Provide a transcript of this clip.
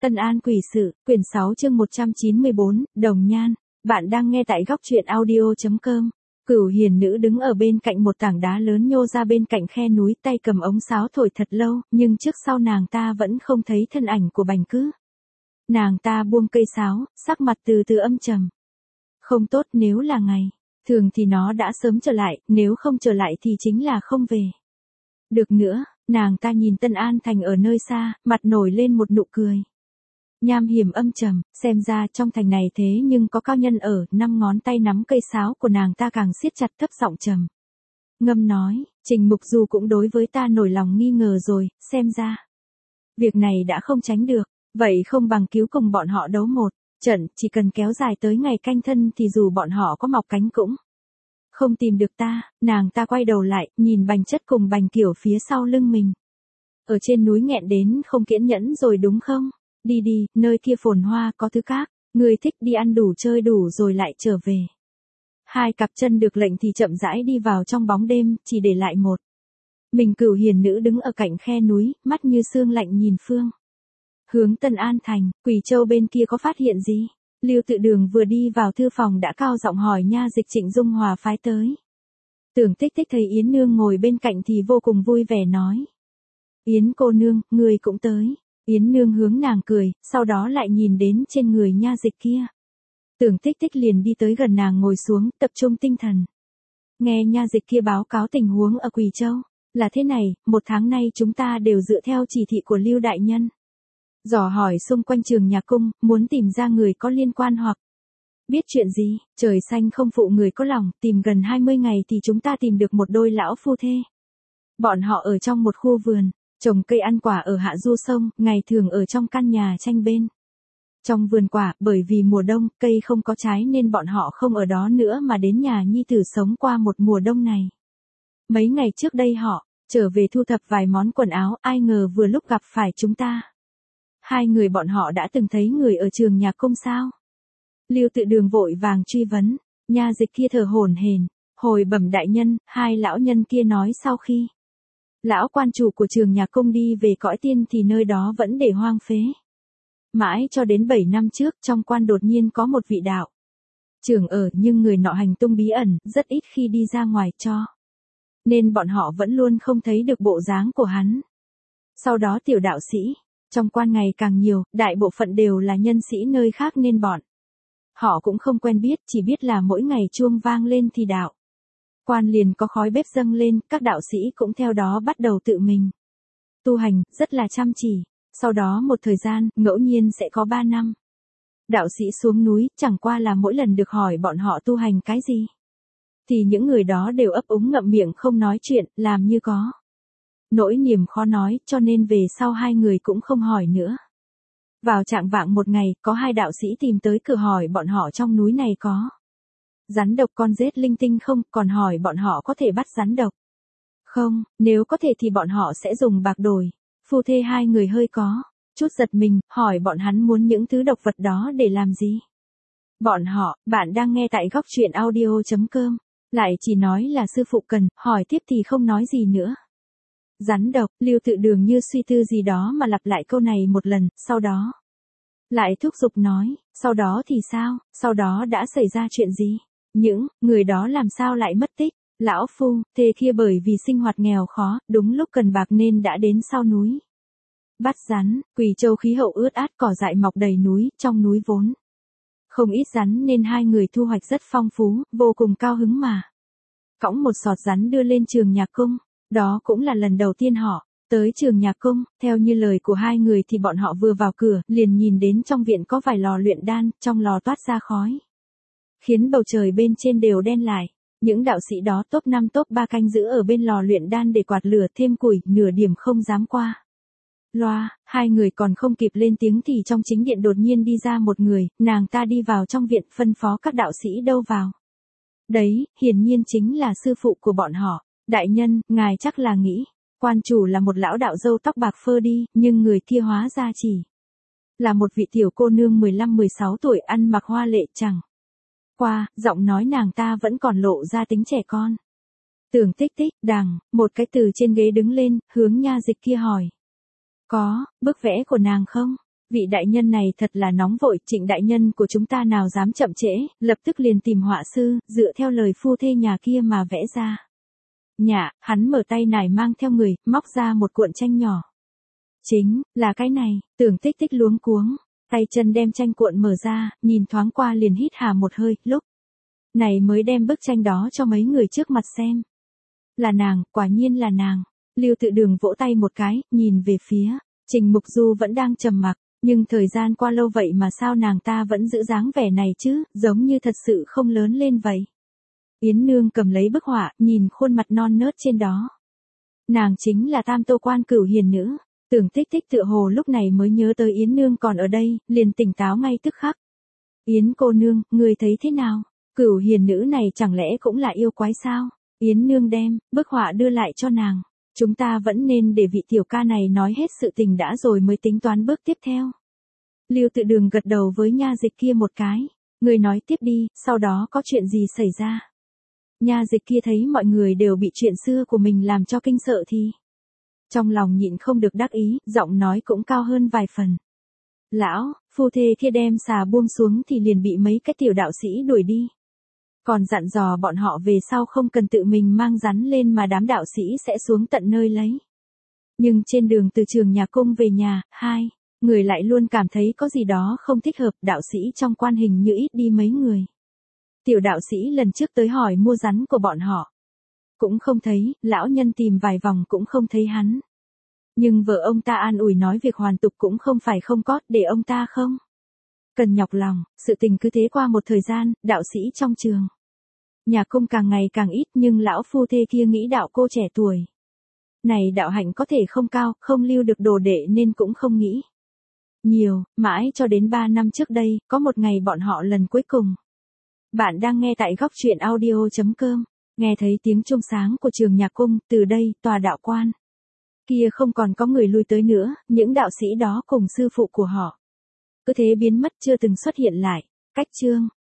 Tân An Quỷ Sự, quyển 6 chương 194, Đồng Nhan. Bạn đang nghe tại góc truyện audio.com. Cửu hiền nữ đứng ở bên cạnh một tảng đá lớn nhô ra bên cạnh khe núi, tay cầm ống sáo thổi thật lâu, nhưng trước sau nàng ta vẫn không thấy thân ảnh của Bành Cứ. Nàng ta buông cây sáo, sắc mặt từ từ âm trầm. Không tốt, nếu là ngày thường thì nó đã sớm trở lại, nếu không trở lại thì chính là không về được nữa. Nàng ta nhìn Tân An Thành ở nơi xa, mặt nổi lên một nụ cười nham hiểm âm trầm, xem ra trong thành này thế nhưng có cao nhân ở. 5 ngón tay nắm cây sáo của nàng ta càng siết chặt, thấp giọng trầm ngâm nói, Trình Mục Du cũng đối với ta nổi lòng nghi ngờ rồi, xem ra việc này đã không tránh được, vậy không bằng cứu cùng bọn họ đấu một trận, chỉ cần kéo dài tới ngày canh thân thì dù bọn họ có mọc cánh cũng không tìm được ta. Nàng ta quay đầu lại, nhìn Bành Chất cùng Bành Kiểu phía sau lưng mình. Ở trên núi nghẹn đến không kiên nhẫn rồi đúng không? Đi đi, nơi kia phồn hoa có thứ khác, người thích đi ăn đủ chơi đủ rồi lại trở về. Hai cặp chân được lệnh thì chậm rãi đi vào trong bóng đêm, chỉ để lại một mình Cửu hiền nữ đứng ở cạnh khe núi, mắt như sương lạnh nhìn phương hướng Tân An Thành. Quỷ Châu bên kia có phát hiện gì? Lưu Tự Đường vừa đi vào thư phòng đã cao giọng hỏi nha dịch Trịnh Dung Hòa phái tới. Tưởng Tích Tích thấy Yến Nương ngồi bên cạnh thì vô cùng vui vẻ nói. Yến cô nương, người cũng tới. Yến Nương hướng nàng cười, sau đó lại nhìn đến trên người nha dịch kia. Tưởng Tích Tích liền đi tới gần nàng ngồi xuống, tập trung tinh thần. Nghe nha dịch kia báo cáo tình huống ở Quỳ Châu. Là thế này, 1 tháng nay chúng ta đều dựa theo chỉ thị của Lưu Đại Nhân. Dò hỏi xung quanh Trường Nhạc Cung, muốn tìm ra người có liên quan hoặc biết chuyện gì. Trời xanh không phụ người có lòng, tìm gần 20 ngày thì chúng ta tìm được một đôi lão phu thê. Bọn họ ở trong một khu vườn, trồng cây ăn quả ở hạ du sông, ngày thường ở trong căn nhà tranh bên trong vườn quả, bởi vì mùa đông, cây không có trái nên bọn họ không ở đó nữa mà đến nhà nhi tử sống qua một mùa đông này. Mấy ngày trước đây họ trở về thu thập vài món quần áo, ai ngờ vừa lúc gặp phải chúng ta. Hai người bọn họ đã từng thấy người ở Trường Nhạc Cung sao? Lưu Tự Đường vội vàng truy vấn, nha dịch kia thở hổn hển, hồi bẩm đại nhân, hai lão nhân kia nói sau khi lão quan chủ của Trường Nhạc Cung đi về cõi tiên thì nơi đó vẫn để hoang phế. Mãi cho đến 7 năm trước, trong quan đột nhiên có một vị đạo trưởng ở, nhưng người nọ hành tung bí ẩn, rất ít khi đi ra ngoài cho nên bọn họ vẫn luôn không thấy được bộ dáng của hắn. Sau đó tiểu đạo sĩ trong quan ngày càng nhiều, đại bộ phận đều là nhân sĩ nơi khác nên bọn họ cũng không quen biết, chỉ biết là mỗi ngày chuông vang lên thì đạo quan liền có khói bếp dâng lên, các đạo sĩ cũng theo đó bắt đầu tự mình tu hành, rất là chăm chỉ. Sau đó một thời gian, ngẫu nhiên sẽ có 3 năm đạo sĩ xuống núi, chẳng qua là mỗi lần được hỏi bọn họ tu hành cái gì thì những người đó đều ấp úng ngậm miệng không nói chuyện, làm như có nỗi niềm khó nói, cho nên về sau hai người cũng không hỏi nữa. Vào trạng vạng một ngày, có 2 đạo sĩ tìm tới cửa hỏi bọn họ trong núi này có rắn độc con rết linh tinh không, còn hỏi bọn họ có thể bắt rắn độc không, nếu có thể thì bọn họ sẽ dùng bạc đổi. Phu thê hai người hơi có chút giật mình, hỏi bọn hắn muốn những thứ độc vật đó để làm gì. Bọn họ, bạn đang nghe tại góc truyện audio.com, lại chỉ nói là sư phụ cần, hỏi tiếp thì không nói gì nữa. Rắn độc, Lưu Tự Đường như suy tư gì đó mà lặp lại câu này một lần, sau đó lại thúc giục nói, sau đó thì sao, sau đó đã xảy ra chuyện gì, những người đó làm sao lại mất tích. Lão phu thê kia bởi vì sinh hoạt nghèo khó, đúng lúc cần bạc nên đã đến sau núi bắt rắn. Quỳ Châu khí hậu ướt át, cỏ dại mọc đầy núi, trong núi vốn không ít rắn nên hai người thu hoạch rất phong phú, vô cùng cao hứng mà cõng một sọt rắn đưa lên Trường Nhạc Cung. Đó cũng là lần đầu tiên họ tới Trường Nhạc Cung. Theo như lời của hai người thì bọn họ vừa vào cửa, liền nhìn đến trong viện có vài lò luyện đan, trong lò toát ra khói, khiến bầu trời bên trên đều đen lại. Những đạo sĩ đó top 5 top 3 canh giữ ở bên lò luyện đan để quạt lửa thêm củi, nửa điểm không dám qua loa. Hai người còn không kịp lên tiếng thì trong chính điện đột nhiên đi ra một người, nàng ta đi vào trong viện phân phó các đạo sĩ đâu vào đấy, hiển nhiên chính là sư phụ của bọn họ. Đại nhân, ngài chắc là nghĩ quan chủ là một lão đạo râu tóc bạc phơ đi, nhưng người kia hóa ra chỉ là một vị tiểu cô nương 15-16 tuổi, ăn mặc hoa lệ, chẳng qua, giọng nói nàng ta vẫn còn lộ ra tính trẻ con. Tưởng Tích Tích, đằng, một cái từ trên ghế đứng lên, hướng nha dịch kia hỏi. Có, bức vẽ của nàng không? Vị đại nhân này thật là nóng vội, Trịnh đại nhân của chúng ta nào dám chậm trễ, lập tức liền tìm họa sư, dựa theo lời phu thê nhà kia mà vẽ ra. Nhạ, hắn mở tay nải mang theo người, móc ra một cuộn tranh nhỏ. Chính, là cái này, Tưởng Tích Tích luống cuống, tay chân đem tranh cuộn mở ra, nhìn thoáng qua liền hít hà một hơi, lúc này mới đem bức tranh đó cho mấy người trước mặt xem. Là nàng, quả nhiên là nàng. Lưu Tự Đường vỗ tay một cái, nhìn về phía Trình Mục Du vẫn đang trầm mặc, nhưng thời gian qua lâu vậy mà sao nàng ta vẫn giữ dáng vẻ này chứ, giống như thật sự không lớn lên vậy. Yến Nương cầm lấy bức họa, nhìn khuôn mặt non nớt trên đó. Nàng chính là Tam Tô Quan Cửu Hiền Nữ. Tưởng Tích Tích tựa hồ lúc này mới nhớ tới Yến Nương còn ở đây, liền tỉnh táo ngay tức khắc. Yến cô nương, người thấy thế nào? Cửu Hiền Nữ này chẳng lẽ cũng là yêu quái sao? Yến Nương đem bức họa đưa lại cho nàng. Chúng ta vẫn nên để vị tiểu ca này nói hết sự tình đã rồi mới tính toán bước tiếp theo. Lưu Tự Đường gật đầu với nha dịch kia một cái. Người nói tiếp đi, sau đó có chuyện gì xảy ra? Nha dịch kia thấy mọi người đều bị chuyện xưa của mình làm cho kinh sợ thì trong lòng nhịn không được đắc ý, giọng nói cũng cao hơn vài phần. Lão, phu thê kia đem xà buông xuống thì liền bị mấy cái tiểu đạo sĩ đuổi đi. Còn dặn dò bọn họ về sau không cần tự mình mang rắn lên mà đám đạo sĩ sẽ xuống tận nơi lấy. Nhưng trên đường từ Trường Nhà Cung về nhà, hai người lại luôn cảm thấy có gì đó không thích hợp, đạo sĩ trong quan hình như ít đi mấy người. Tiểu đạo sĩ lần trước tới hỏi mua rắn của bọn họ. Cũng không thấy, lão nhân tìm vài vòng cũng không thấy hắn. Nhưng vợ ông ta an ủi nói việc hoàn tục cũng không phải không có, để ông ta không cần nhọc lòng. Sự tình cứ thế qua một thời gian, đạo sĩ trong Trường Nhà Cung càng ngày càng ít, nhưng lão phu thê kia nghĩ đạo cô trẻ tuổi này đạo hạnh có thể không cao, không lưu được đồ đệ nên cũng không nghĩ nhiều, mãi cho đến 3 năm trước đây, có một ngày bọn họ lần cuối cùng. Bạn đang nghe tại góc truyện audio.com, nghe thấy tiếng chuông sáng của Trường Nhà Cung, từ đây, tòa đạo quan kia không còn có người lui tới nữa, những đạo sĩ đó cùng sư phụ của họ cứ thế biến mất chưa từng xuất hiện lại. Cách chương